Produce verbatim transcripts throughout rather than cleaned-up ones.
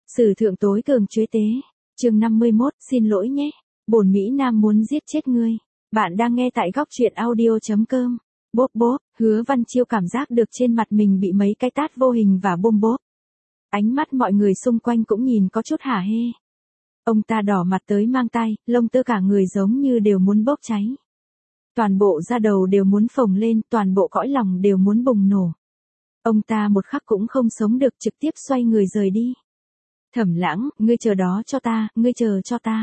Sử thượng tối cường chuế tế. Chương năm mươi mốt, xin lỗi nhé. Bổn Mỹ Nam muốn giết chết ngươi. Bạn đang nghe tại góc truyện audio chấm com. Bốp bốp, Hứa Văn Chiêu cảm giác được trên mặt mình bị mấy cái tát vô hình và bôm bốp. Ánh mắt mọi người xung quanh cũng nhìn có chút hả hê. Ông ta đỏ mặt tới mang tay, lông tơ cả người giống như đều muốn bốc cháy. Toàn bộ da đầu đều muốn phồng lên, toàn bộ cõi lòng đều muốn bùng nổ. Ông ta một khắc cũng không sống được, trực tiếp xoay người rời đi. Thẩm Lãng, ngươi chờ đó cho ta, ngươi chờ cho ta.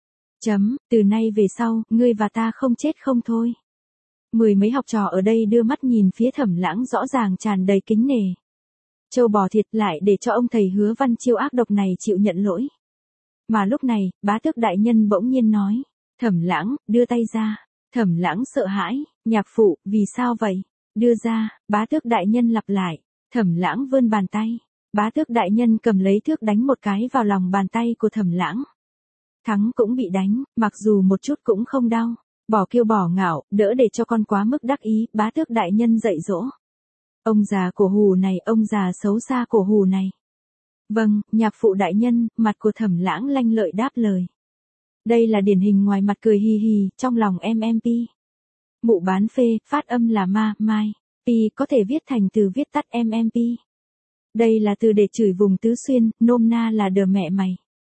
Chấm, từ nay về sau, ngươi và ta không chết không thôi. Mười mấy học trò ở đây đưa mắt nhìn phía Thẩm Lãng rõ ràng tràn đầy kính nể. Châu bò thịt lại để cho ông thầy Hứa Văn Chiêu ác độc này chịu nhận lỗi. Mà lúc này, bá tước đại nhân bỗng nhiên nói, Thẩm Lãng, đưa tay ra. Thẩm Lãng sợ hãi, nhạc phụ, vì sao vậy? Đưa ra, bá tước đại nhân lặp lại. Thẩm Lãng vươn bàn tay. Bá tước đại nhân cầm lấy thước đánh một cái vào lòng bàn tay của Thẩm Lãng. Thắng cũng bị đánh, mặc dù một chút cũng không đau. Bỏ kiêu bỏ ngạo, đỡ để cho con quá mức đắc ý, bá tước đại nhân dạy dỗ. Ông già cổ hù này, ông già xấu xa cổ hù này. Vâng, nhạc phụ đại nhân, mặt của Thẩm Lãng lanh lợi đáp lời. Đây là điển hình ngoài mặt cười hì hì, trong lòng em em pi. Mụ bán phê, phát âm là ma, mai. Pi có thể viết thành từ viết tắt em em pi. Đây là từ để chửi vùng Tứ Xuyên, nôm na là đờ mẹ mày.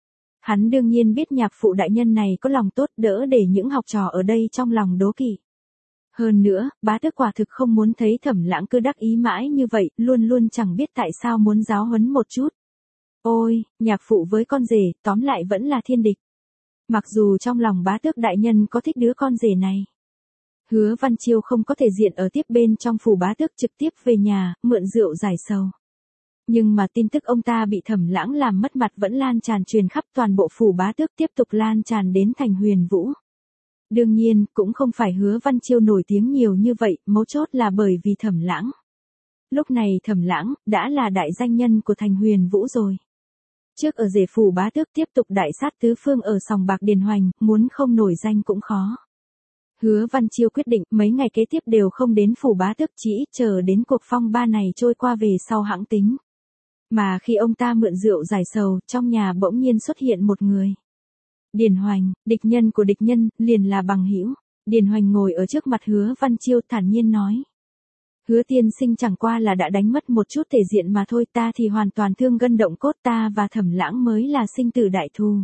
Hắn đương nhiên biết nhạc phụ đại nhân này có lòng tốt, đỡ để những học trò ở đây trong lòng đố kỵ. Hơn nữa, bá tước quả thực không muốn thấy Thẩm Lãng cứ đắc ý mãi như vậy, luôn luôn chẳng biết tại sao muốn giáo huấn một chút. Ôi, nhạc phụ với con rể, tóm lại vẫn là thiên địch. Mặc dù trong lòng bá tước đại nhân có thích đứa con rể này. Hứa Văn Chiêu không có thể diện ở tiếp bên trong phủ bá tước, trực tiếp về nhà, mượn rượu giải sầu. Nhưng mà tin tức ông ta bị Thẩm Lãng làm mất mặt vẫn lan tràn truyền khắp toàn bộ phủ bá tước, tiếp tục lan tràn đến thành Huyền Vũ. Đương nhiên, cũng không phải Hứa Văn Chiêu nổi tiếng nhiều như vậy, mấu chốt là bởi vì Thẩm Lãng. Lúc này Thẩm Lãng đã là đại danh nhân của thành Huyền Vũ rồi. Trước ở rể phủ bá tước, tiếp tục đại sát tứ phương ở sòng bạc Điền Hoành, muốn không nổi danh cũng khó. Hứa Văn Chiêu quyết định mấy ngày kế tiếp đều không đến phủ bá tước, chỉ chờ đến cuộc phong ba này trôi qua về sau hãng tính. Mà khi ông ta mượn rượu giải sầu, trong nhà bỗng nhiên xuất hiện một người. Điền Hoành, địch nhân của địch nhân, liền là bằng hữu. Điền Hoành ngồi ở trước mặt Hứa Văn Chiêu thản nhiên nói. Hứa tiên sinh chẳng qua là đã đánh mất một chút thể diện mà thôi, ta thì hoàn toàn thương gân động cốt, ta và Thẩm Lãng mới là sinh tử đại thù.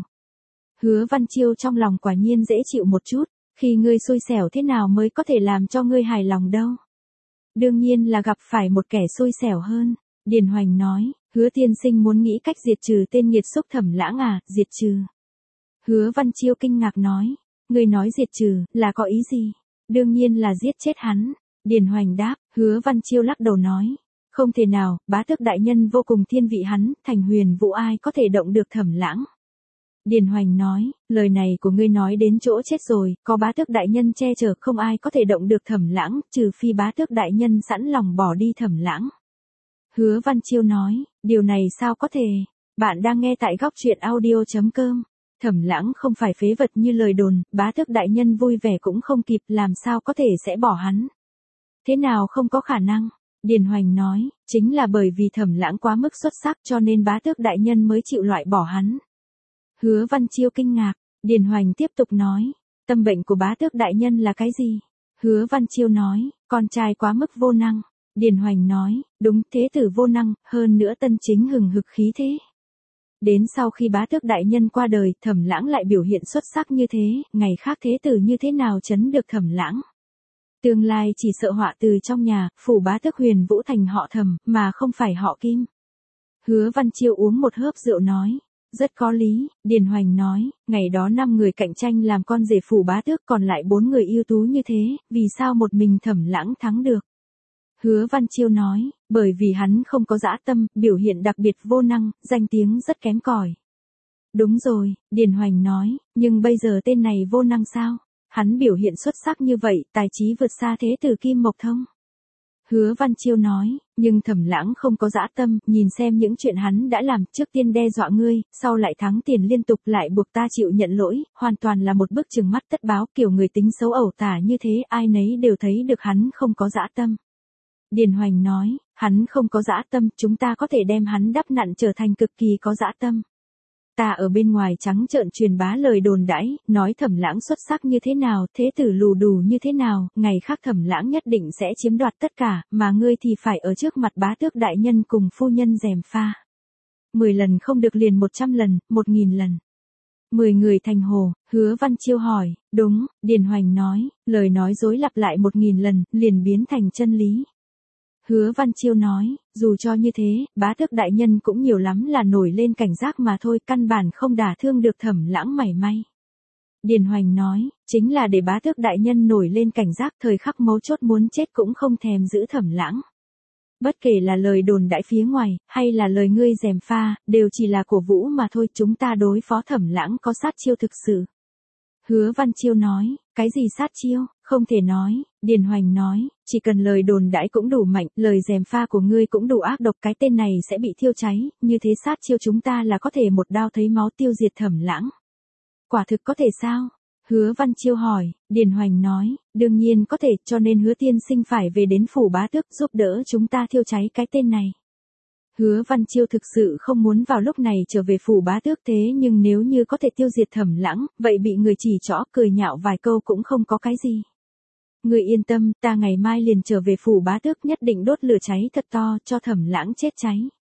Hứa Văn Chiêu trong lòng quả nhiên dễ chịu một chút, khi ngươi xui xẻo thế nào mới có thể làm cho ngươi hài lòng đâu. Đương nhiên là gặp phải một kẻ xui xẻo hơn. Điền Hoành nói, Hứa tiên sinh muốn nghĩ cách diệt trừ tên nghiệt xúc Thẩm Lãng à, diệt trừ. Hứa Văn Chiêu kinh ngạc nói, ngươi nói diệt trừ, là có ý gì? Đương nhiên là giết chết hắn. Điền Hoành đáp, Hứa Văn Chiêu lắc đầu nói, không thể nào, bá tước đại nhân vô cùng thiên vị hắn, thành Huyền Vũ ai có thể động được Thẩm Lãng. Điền Hoành nói, lời này của ngươi nói đến chỗ chết rồi, có bá tước đại nhân che chở không ai có thể động được Thẩm Lãng, trừ phi bá tước đại nhân sẵn lòng bỏ đi Thẩm Lãng. Hứa Văn Chiêu nói, điều này sao có thể, bạn đang nghe tại góc truyện audio chấm com. Thẩm Lãng không phải phế vật như lời đồn, bá tước đại nhân vui vẻ cũng không kịp, làm sao có thể sẽ bỏ hắn. Thế nào không có khả năng? Điền Hoành nói, chính là bởi vì Thẩm Lãng quá mức xuất sắc cho nên bá tước đại nhân mới chịu loại bỏ hắn. Hứa Văn Chiêu kinh ngạc, Điền Hoành tiếp tục nói, tâm bệnh của bá tước đại nhân là cái gì? Hứa Văn Chiêu nói, con trai quá mức vô năng. Điền Hoành nói, đúng, thế tử vô năng, hơn nữa tân chính hừng hực khí thế. Đến sau khi bá tước đại nhân qua đời, Thẩm Lãng lại biểu hiện xuất sắc như thế, ngày khác thế tử như thế nào chấn được Thẩm Lãng. Tương lai chỉ sợ họa từ trong nhà, phủ bá tước Huyền Vũ thành họ Thẩm, mà không phải họ Kim. Hứa Văn Chiêu uống một hớp rượu nói, rất có lý. Điền Hoành nói, ngày đó năm người cạnh tranh làm con rể phủ bá tước, còn lại bốn người ưu tú như thế, vì sao một mình Thẩm Lãng thắng được? Hứa Văn Chiêu nói, bởi vì hắn không có dã tâm, biểu hiện đặc biệt vô năng, danh tiếng rất kém cỏi. Đúng rồi, Điền Hoành nói, nhưng bây giờ tên này vô năng sao? Hắn biểu hiện xuất sắc như vậy, tài trí vượt xa thế tử Kim Mộc Thông. Hứa Văn Chiêu nói, nhưng Thẩm Lãng không có dã tâm, nhìn xem những chuyện hắn đã làm, trước tiên đe dọa ngươi, sau lại thắng tiền liên tục lại buộc ta chịu nhận lỗi, hoàn toàn là một bức trừng mắt tất báo, kiểu người tính xấu ẩu tả như thế, ai nấy đều thấy được hắn không có dã tâm. Điền Hoành nói, hắn không có dã tâm, chúng ta có thể đem hắn đắp nặn trở thành cực kỳ có dã tâm. Ta ở bên ngoài trắng trợn truyền bá lời đồn đãi, nói Thẩm Lãng xuất sắc như thế nào, thế tử lù đù như thế nào, ngày khác Thẩm Lãng nhất định sẽ chiếm đoạt tất cả, mà ngươi thì phải ở trước mặt bá tước đại nhân cùng phu nhân gièm pha. Mười lần không được liền một trăm lần, một nghìn lần. Mười người thành hồ, Hứa Văn Chiêu hỏi, đúng, Điền Hoành nói, lời nói dối lặp lại một nghìn lần, liền biến thành chân lý. Hứa Văn Chiêu nói, dù cho như thế, bá tước đại nhân cũng nhiều lắm là nổi lên cảnh giác mà thôi, căn bản không đả thương được Thẩm Lãng mảy may. Điền Hoành nói, chính là để bá tước đại nhân nổi lên cảnh giác, thời khắc mấu chốt muốn chết cũng không thèm giữ Thẩm Lãng. Bất kể là lời đồn đại phía ngoài, hay là lời ngươi gièm pha, đều chỉ là cổ vũ mà thôi, chúng ta đối phó Thẩm Lãng có sát chiêu thực sự. Hứa Văn Chiêu nói, cái gì sát chiêu, không thể nói. Điền Hoành nói, chỉ cần lời đồn đãi cũng đủ mạnh, lời gièm pha của ngươi cũng đủ ác độc, cái tên này sẽ bị thiêu cháy, như thế sát chiêu chúng ta là có thể một đao thấy máu tiêu diệt Thẩm Lãng. Quả thực có thể sao? Hứa Văn Chiêu hỏi. Điền Hoành nói, đương nhiên có thể, cho nên Hứa tiên sinh phải về đến phủ bá tước giúp đỡ chúng ta thiêu cháy cái tên này. Hứa Văn Chiêu thực sự không muốn vào lúc này trở về phủ bá tước, thế nhưng nếu như có thể tiêu diệt Thẩm Lãng, vậy bị người chỉ trỏ cười nhạo vài câu cũng không có cái gì. Người yên tâm, ta ngày mai liền trở về phủ bá tước, nhất định đốt lửa cháy thật to, cho Thẩm Lãng chết cháy.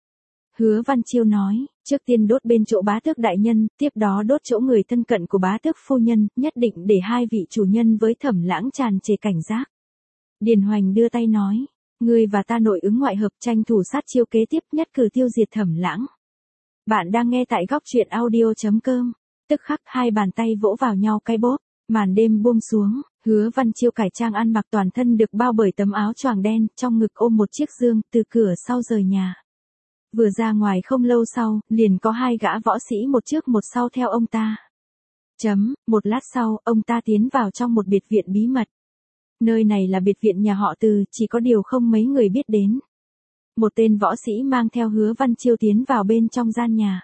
Hứa Văn Chiêu nói, trước tiên đốt bên chỗ bá tước đại nhân, tiếp đó đốt chỗ người thân cận của bá tước phu nhân, nhất định để hai vị chủ nhân với Thẩm Lãng tràn trề cảnh giác. Điền Hoành đưa tay nói, ngươi và ta nội ứng ngoại hợp, tranh thủ sát chiêu kế tiếp, nhất cử tiêu diệt Thẩm Lãng. Bạn đang nghe tại góc truyện audio chấm com. Tức khắc hai bàn tay vỗ vào nhau cái bốp, màn đêm buông xuống, Hứa Văn Chiêu cải trang ăn mặc toàn thân được bao bởi tấm áo choàng đen, trong ngực ôm một chiếc dương, từ cửa sau rời nhà. Vừa ra ngoài không lâu sau, liền có hai gã võ sĩ một trước một sau theo ông ta. Chấm, một lát sau, ông ta tiến vào trong một biệt viện bí mật. Nơi này là biệt viện nhà họ Từ, chỉ có điều không mấy người biết đến. Một tên võ sĩ mang theo Hứa Văn Chiêu tiến vào bên trong gian nhà.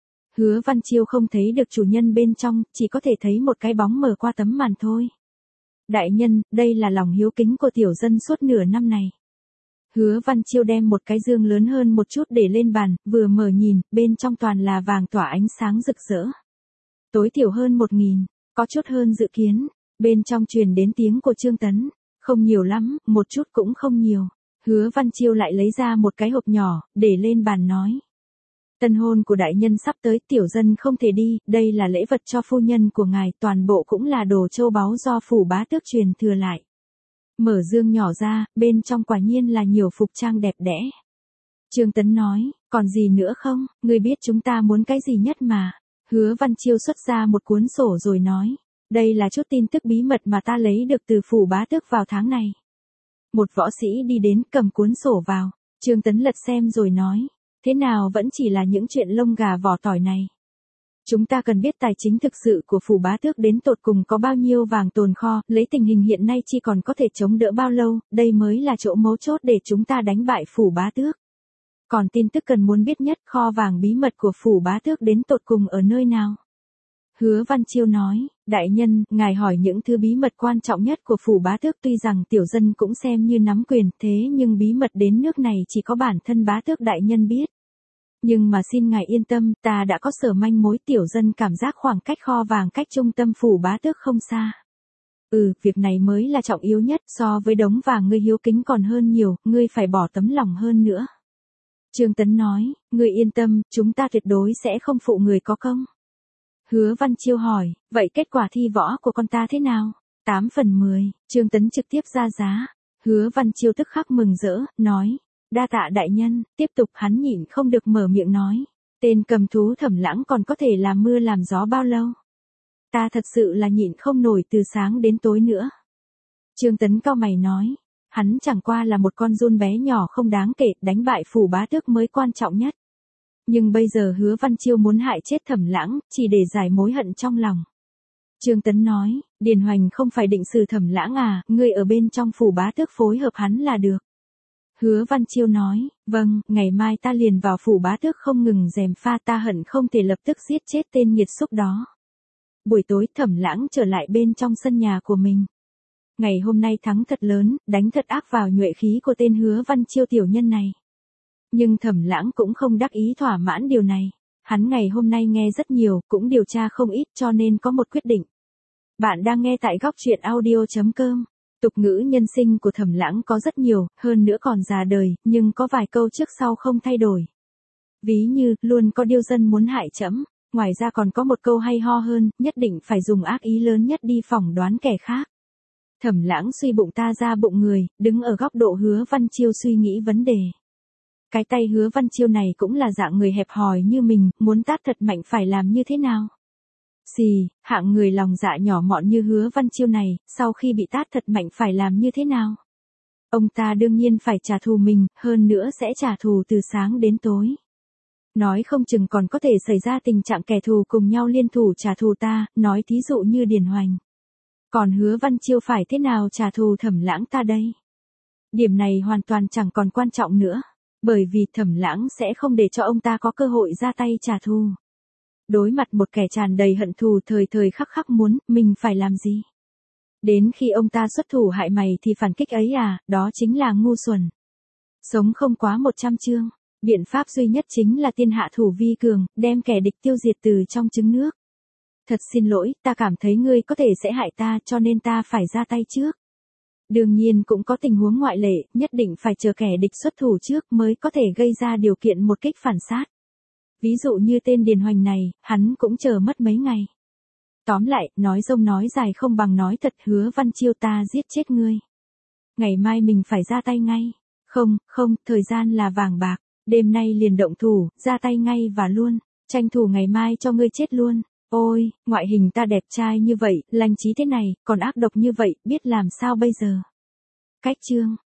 Hứa Văn Chiêu không thấy được chủ nhân bên trong, chỉ có thể thấy một cái bóng mờ qua tấm màn thôi. Đại nhân, đây là lòng hiếu kính của tiểu dân suốt nửa năm này. Hứa Văn Chiêu đem một cái dương lớn hơn một chút để lên bàn, vừa mở nhìn, bên trong toàn là vàng tỏa ánh sáng rực rỡ. Tối thiểu hơn một nghìn, có chút hơn dự kiến. Bên trong truyền đến tiếng của Trương Tấn, không nhiều lắm, một chút cũng không nhiều. Hứa Văn Chiêu lại lấy ra một cái hộp nhỏ, để lên bàn nói. Tân hôn của đại nhân sắp tới, tiểu dân không thể đi, đây là lễ vật cho phu nhân của ngài, toàn bộ cũng là đồ châu báu do phủ bá tước truyền thừa lại. Mở dương nhỏ ra, bên trong quả nhiên là nhiều phục trang đẹp đẽ. Trương Tấn nói, còn gì nữa không, ngươi biết chúng ta muốn cái gì nhất mà. Hứa Văn Chiêu xuất ra một cuốn sổ rồi nói, đây là chút tin tức bí mật mà ta lấy được từ phủ bá tước vào tháng này. Một võ sĩ đi đến cầm cuốn sổ vào, Trương Tấn lật xem rồi nói, thế nào vẫn chỉ là những chuyện lông gà vỏ tỏi này. Chúng ta cần biết tài chính thực sự của phủ bá tước đến tột cùng có bao nhiêu vàng tồn kho, lấy tình hình hiện nay chi còn có thể chống đỡ bao lâu, đây mới là chỗ mấu chốt để chúng ta đánh bại phủ bá tước. Còn tin tức cần muốn biết nhất, kho vàng bí mật của phủ bá tước đến tột cùng ở nơi nào? Hứa Văn Chiêu nói, đại nhân, ngài hỏi những thứ bí mật quan trọng nhất của phủ bá tước, tuy rằng tiểu dân cũng xem như nắm quyền, thế nhưng bí mật đến nước này chỉ có bản thân bá tước đại nhân biết. Nhưng mà xin ngài yên tâm, ta đã có sở manh mối, tiểu dân cảm giác khoảng cách kho vàng cách trung tâm phủ bá tước không xa. Ừ, việc này mới là trọng yếu nhất, so với đống vàng ngươi hiếu kính còn hơn nhiều, ngươi phải bỏ tấm lòng hơn nữa. Trương Tấn nói, ngươi yên tâm, chúng ta tuyệt đối sẽ không phụ người có công. Hứa Văn Chiêu hỏi, vậy kết quả thi võ của con ta thế nào? tám phần mười, Trương Tấn trực tiếp ra giá. Hứa Văn Chiêu tức khắc mừng rỡ, nói, đa tạ đại nhân, tiếp tục hắn nhịn không được mở miệng nói. Tên cầm thú Thẩm Lãng còn có thể làm mưa làm gió bao lâu? Ta thật sự là nhịn không nổi từ sáng đến tối nữa. Trương Tấn cau mày nói, hắn chẳng qua là một con giun bé nhỏ không đáng kể, đánh bại phủ bá tước mới quan trọng nhất. Nhưng bây giờ Hứa Văn Chiêu muốn hại chết Thẩm Lãng, chỉ để giải mối hận trong lòng. Trương Tấn nói, Điền Hoành không phải định xử Thẩm Lãng à, ngươi ở bên trong phủ bá tước phối hợp hắn là được. Hứa Văn Chiêu nói, vâng, ngày mai ta liền vào phủ bá tước không ngừng gièm pha, ta hận không thể lập tức giết chết tên nghiệt xúc đó. Buổi tối Thẩm Lãng trở lại bên trong sân nhà của mình. Ngày hôm nay thắng thật lớn, đánh thật ác vào nhuệ khí của tên Hứa Văn Chiêu tiểu nhân này. Nhưng Thẩm Lãng cũng không đắc ý thỏa mãn điều này. hắn ngày hôm nay nghe rất nhiều, cũng điều tra không ít cho nên có một quyết định. Bạn đang nghe tại góc truyện audio.com. Tục ngữ nhân sinh của Thẩm Lãng có rất nhiều, hơn nữa còn già đời, nhưng có vài câu trước sau không thay đổi. Ví như, luôn có điêu dân muốn hại trẫm. Ngoài ra còn có một câu hay ho hơn, nhất định phải dùng ác ý lớn nhất đi phỏng đoán kẻ khác. Thẩm Lãng suy bụng ta ra bụng người, đứng ở góc độ Hứa Văn Chiêu suy nghĩ vấn đề. Cái tay Hứa Văn Chiêu này cũng là dạng người hẹp hòi như mình, muốn tát thật mạnh phải làm như thế nào? Xì, hạng người lòng dạ nhỏ mọn như Hứa Văn Chiêu này, sau khi bị tát thật mạnh phải làm như thế nào? Ông ta đương nhiên phải trả thù mình, hơn nữa sẽ trả thù từ sáng đến tối. Nói không chừng còn có thể xảy ra tình trạng kẻ thù cùng nhau liên thủ trả thù ta, nói thí dụ như Điền Hoành. Còn Hứa Văn Chiêu phải thế nào trả thù Thẩm Lãng ta đây? Điểm này hoàn toàn chẳng còn quan trọng nữa, bởi vì Thẩm Lãng sẽ không để cho ông ta có cơ hội ra tay trả thù. Đối mặt một kẻ tràn đầy hận thù thời thời khắc khắc muốn, mình phải làm gì? Đến khi ông ta xuất thủ hại mày thì phản kích ấy à, đó chính là ngu xuẩn. Sống không quá một trăm chương, biện pháp duy nhất chính là tiên hạ thủ vi cường, đem kẻ địch tiêu diệt từ trong trứng nước. Thật xin lỗi, ta cảm thấy ngươi có thể sẽ hại ta cho nên ta phải ra tay trước. Đương nhiên cũng có tình huống ngoại lệ, nhất định phải chờ kẻ địch xuất thủ trước mới có thể gây ra điều kiện một kích phản sát. Ví dụ như tên Điền Hoành này, hắn cũng chờ mất mấy ngày. Tóm lại, nói dông nói dài không bằng nói thật, Hứa Văn Chiêu ta giết chết ngươi. Ngày mai mình phải ra tay ngay. Không, không, thời gian là vàng bạc. Đêm nay liền động thủ, ra tay ngay và luôn. Tranh thủ ngày mai cho ngươi chết luôn. Ôi, ngoại hình ta đẹp trai như vậy, lành trí thế này, còn ác độc như vậy, biết làm sao bây giờ. Cách chương.